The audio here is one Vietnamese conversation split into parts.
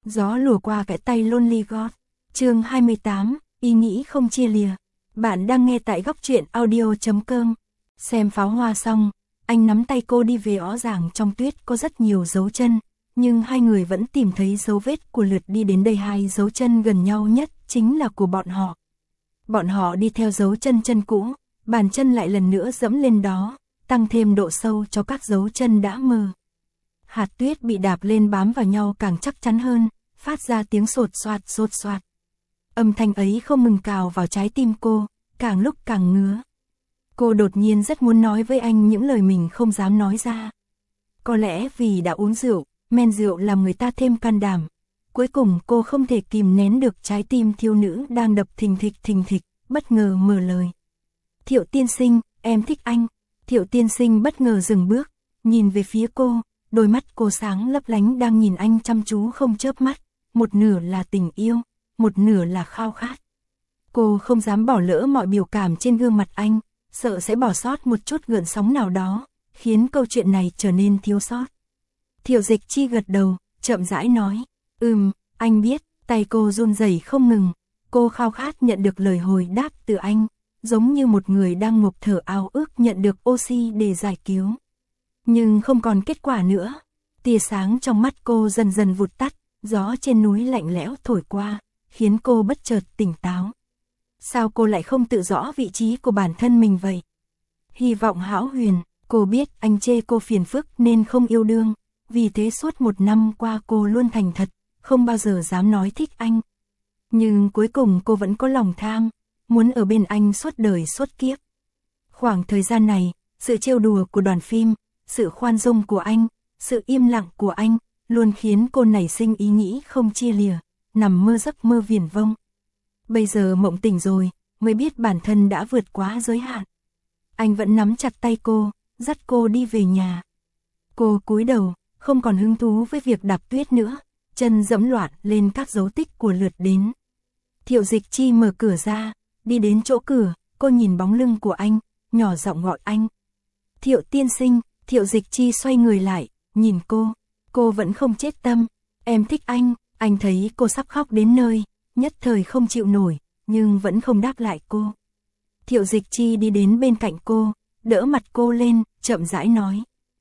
Gió lùa qua cái tay Lonely God. Chương 28, ý nghĩ không chia lìa. Bạn đang nghe tại góc truyện audio.com. Xem pháo hoa xong, anh nắm tay cô đi về. Rõ ràng trong tuyết có rất nhiều dấu chân, nhưng hai người vẫn tìm thấy dấu vết của lượt đi đến đây. Hai dấu chân gần nhau nhất chính là của bọn họ. Bọn họ đi theo dấu chân cũ, bàn chân lại lần nữa dẫm lên đó, tăng thêm độ sâu cho các dấu chân đã mờ. Hạt tuyết bị đạp lên bám vào nhau càng chắc chắn hơn, phát ra tiếng sột soạt. Âm thanh ấy không ngừng cào vào trái tim cô, càng lúc càng ngứa. Cô đột nhiên rất muốn nói với anh những lời mình không dám nói ra. Có lẽ vì đã uống rượu, men rượu làm người ta thêm can đảm. Cuối cùng cô không thể kìm nén được trái tim thiếu nữ đang đập thình thịch, bất ngờ mở lời. Thiệu tiên sinh, em thích anh. Thiệu tiên sinh bất ngờ dừng bước, nhìn về phía cô, đôi mắt cô sáng lấp lánh đang nhìn anh chăm chú không chớp mắt, một nửa là tình yêu, một nửa là khao khát. Cô không dám bỏ lỡ mọi biểu cảm trên gương mặt anh, sợ sẽ bỏ sót một chút gợn sóng nào đó, khiến câu chuyện này trở nên thiếu sót. Thiệu Dịch Chi gật đầu, chậm rãi nói, anh biết. Tay cô run rẩy không ngừng, cô khao khát nhận được lời hồi đáp từ anh, giống như một người đang ngộp thở ao ước nhận được oxy để giải cứu. Nhưng không còn kết quả nữa, tia sáng trong mắt cô dần dần vụt tắt, gió trên núi lạnh lẽo thổi qua, khiến cô bất chợt tỉnh táo. Sao cô lại không tự rõ vị trí của bản thân mình vậy? Hy vọng hão huyền, cô biết anh chê cô phiền phức nên không yêu đương, vì thế suốt 1 năm qua cô luôn thành thật, không bao giờ dám nói thích anh. Nhưng cuối cùng cô vẫn có lòng tham, muốn ở bên anh suốt đời suốt kiếp. Khoảng thời gian này, sự trêu đùa của đoàn phim, sự khoan dung của anh, sự im lặng của anh, luôn khiến cô nảy sinh ý nghĩ không chia lìa, nằm mơ giấc mơ viển vông. Bây giờ mộng tỉnh rồi, mới biết bản thân đã vượt quá giới hạn. Anh vẫn nắm chặt tay cô, dắt cô đi về nhà. Cô cúi đầu, không còn hứng thú với việc đạp tuyết nữa, chân dẫm loạn lên các dấu tích của lượt đến. Thiệu Dịch Chi mở cửa ra, đi đến chỗ cửa, cô nhìn bóng lưng của anh, nhỏ giọng gọi anh. Thiệu tiên sinh. Thiệu Dịch Chi xoay người lại, nhìn cô vẫn không chết tâm. Em thích anh thấy cô sắp khóc đến nơi, nhất thời không chịu nổi, nhưng vẫn không đáp lại cô. Thiệu Dịch Chi đi đến bên cạnh cô, đỡ mặt cô lên, chậm rãi nói.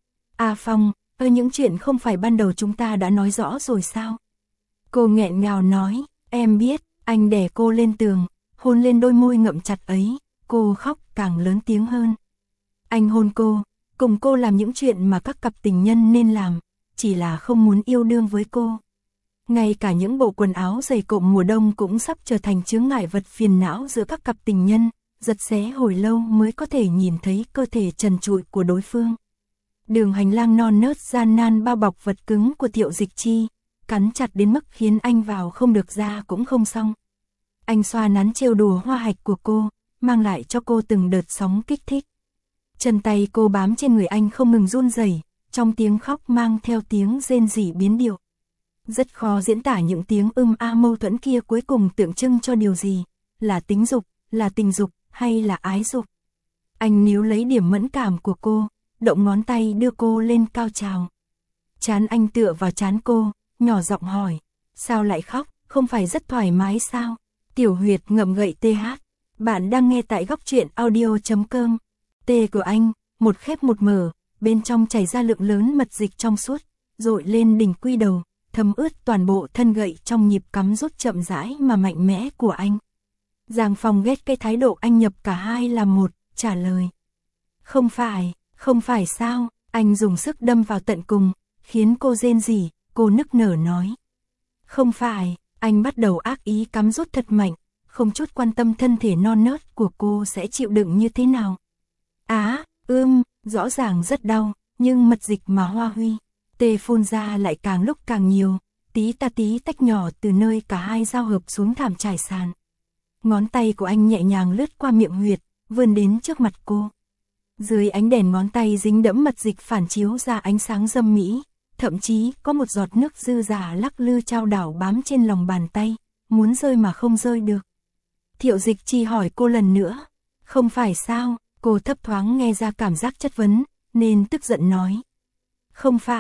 A Phong, những chuyện không phải ban đầu chúng ta đã nói rõ rồi sao? Cô nghẹn ngào nói, em biết. Anh đè cô lên tường, hôn lên đôi môi ngậm chặt ấy, cô khóc càng lớn tiếng hơn. Anh hôn cô, cùng cô làm những chuyện mà các cặp tình nhân nên làm, chỉ là không muốn yêu đương với cô. Ngay cả những bộ quần áo dày cộm mùa đông cũng sắp trở thành chướng ngại vật phiền não giữa các cặp tình nhân, giật xé hồi lâu mới có thể nhìn thấy cơ thể trần trụi của đối phương. Đường hành lang non nớt gian nan bao bọc vật cứng của Thiệu Dịch Chi, cắn chặt đến mức khiến anh vào không được ra cũng không xong. Anh xoa nắn trêu đùa hoa hạch của cô, mang lại cho cô từng đợt sóng kích thích. Chân tay cô bám trên người anh không ngừng run rẩy, trong tiếng khóc mang theo tiếng rên rỉ biến điệu. Rất khó diễn tả những tiếng mâu thuẫn kia cuối cùng tượng trưng cho điều gì, là tính dục, là tình dục, hay là ái dục. Anh níu lấy điểm mẫn cảm của cô, động ngón tay đưa cô lên cao trào. Trán anh tựa vào trán cô, nhỏ giọng hỏi, sao lại khóc, không phải rất thoải mái sao? Tiểu Huyệt ngậm gậy TH. Bạn đang nghe tại góc truyện audio.com. T của anh, một khép một mở, bên trong chảy ra lượng lớn mật dịch trong suốt, dội lên đỉnh quy đầu, thấm ướt toàn bộ thân gậy trong nhịp cắm rút chậm rãi mà mạnh mẽ của anh. Giang Phong ghét cái thái độ anh nhập cả hai làm một, trả lời. Không phải sao? Anh dùng sức đâm vào tận cùng, khiến cô rên rỉ, cô nức nở nói. Không phải. Anh bắt đầu ác ý cắm rút thật mạnh, không chút quan tâm thân thể non nớt của cô sẽ chịu đựng như thế nào. Rõ ràng rất đau, nhưng mật dịch mà Hoa Huy tê phun ra lại càng lúc càng nhiều, tí tách nhỏ từ nơi cả hai giao hợp xuống thảm trải sàn. Ngón tay của anh nhẹ nhàng lướt qua miệng huyệt, vươn đến trước mặt cô. Dưới ánh đèn ngón tay dính đẫm mật dịch phản chiếu ra ánh sáng dâm mỹ. Thậm chí có một giọt nước dư dả lắc lư trao đảo bám trên lòng bàn tay, muốn rơi mà không rơi được. Thiệu Dịch Chi hỏi cô lần nữa, không phải sao? Cô thấp thoáng nghe ra cảm giác chất vấn, nên tức giận nói. Không phải,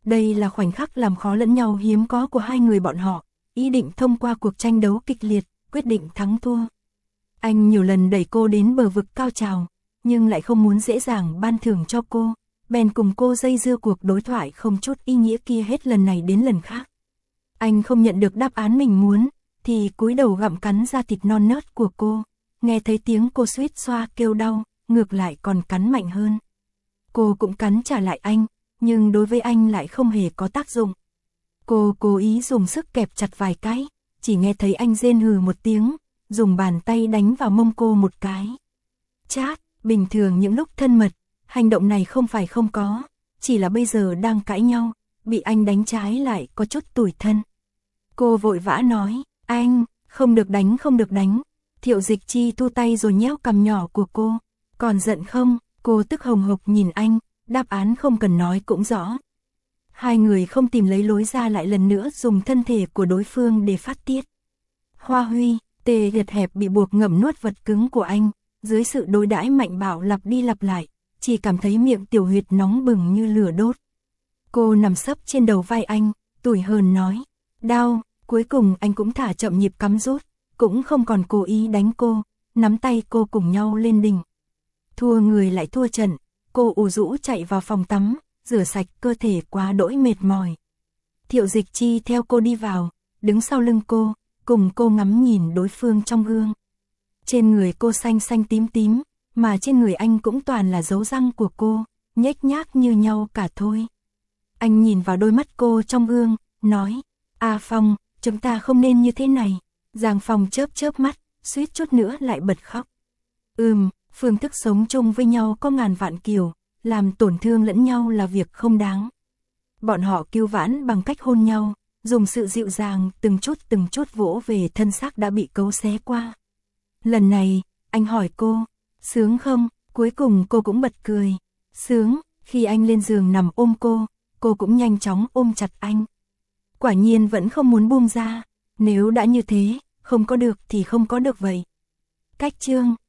Đây là khoảnh khắc làm khó lẫn nhau hiếm có của hai người bọn họ, ý định thông qua cuộc tranh đấu kịch liệt, quyết định thắng thua. Anh nhiều lần đẩy cô đến bờ vực cao trào, nhưng lại không muốn dễ dàng ban thưởng cho cô, bèn cùng cô dây dưa cuộc đối thoại không chút ý nghĩa kia hết lần này đến lần khác. Anh không nhận được đáp án mình muốn, thì cúi đầu gặm cắn da thịt non nớt của cô, nghe thấy tiếng cô suýt xoa kêu đau, ngược lại còn cắn mạnh hơn. Cô cũng cắn trả lại anh, nhưng đối với anh lại không hề có tác dụng. Cô cố ý dùng sức kẹp chặt vài cái, chỉ nghe thấy anh rên hừ một tiếng, dùng bàn tay đánh vào mông cô một cái. Chát, bình thường những lúc thân mật, hành động này không phải không có, chỉ là bây giờ đang cãi nhau, bị anh đánh trái lại có chút tủi thân. Cô vội vã nói, anh, không được đánh không được đánh. Thiệu Dịch Chi thu tay rồi nhéo cằm nhỏ của cô, còn giận không? Cô tức hồng hộc nhìn anh, đáp án không cần nói cũng rõ. Hai người không tìm lấy lối ra lại lần nữa dùng thân thể của đối phương để phát tiết. Hoa Huy, tê liệt hẹp bị buộc ngậm nuốt vật cứng của anh, dưới sự đối đãi mạnh bạo lặp đi lặp lại, chỉ cảm thấy miệng tiểu huyệt nóng bừng như lửa đốt. Cô nằm sấp trên đầu vai anh, tủi hờn nói, đau, cuối cùng anh cũng thả chậm nhịp cắm rút, cũng không còn cố ý đánh cô, nắm tay cô cùng nhau lên đỉnh. Thua người lại thua trận, cô ủ rũ chạy vào phòng tắm, rửa sạch cơ thể quá đỗi mệt mỏi. Thiệu Dịch Chi theo cô đi vào, đứng sau lưng cô, cùng cô ngắm nhìn đối phương trong gương. Trên người cô xanh xanh tím tím, mà trên người anh cũng toàn là dấu răng của cô, nhếch nhác như nhau cả thôi. Anh nhìn vào đôi mắt cô trong gương, nói, A Phong, chúng ta không nên như thế này. Giang Phong chớp chớp mắt, suýt chút nữa lại bật khóc. Phương thức sống chung với nhau có ngàn vạn kiểu, làm tổn thương lẫn nhau là việc không đáng. Bọn họ cứu vãn bằng cách hôn nhau, dùng sự dịu dàng từng chút vỗ về thân xác đã bị cấu xé qua. Lần này, anh hỏi cô, sướng không? Cuối cùng cô cũng bật cười. Sướng, khi anh lên giường nằm ôm cô cũng nhanh chóng ôm chặt anh. Quả nhiên vẫn không muốn buông ra, nếu đã như thế, không có được thì không có được vậy. Cách chương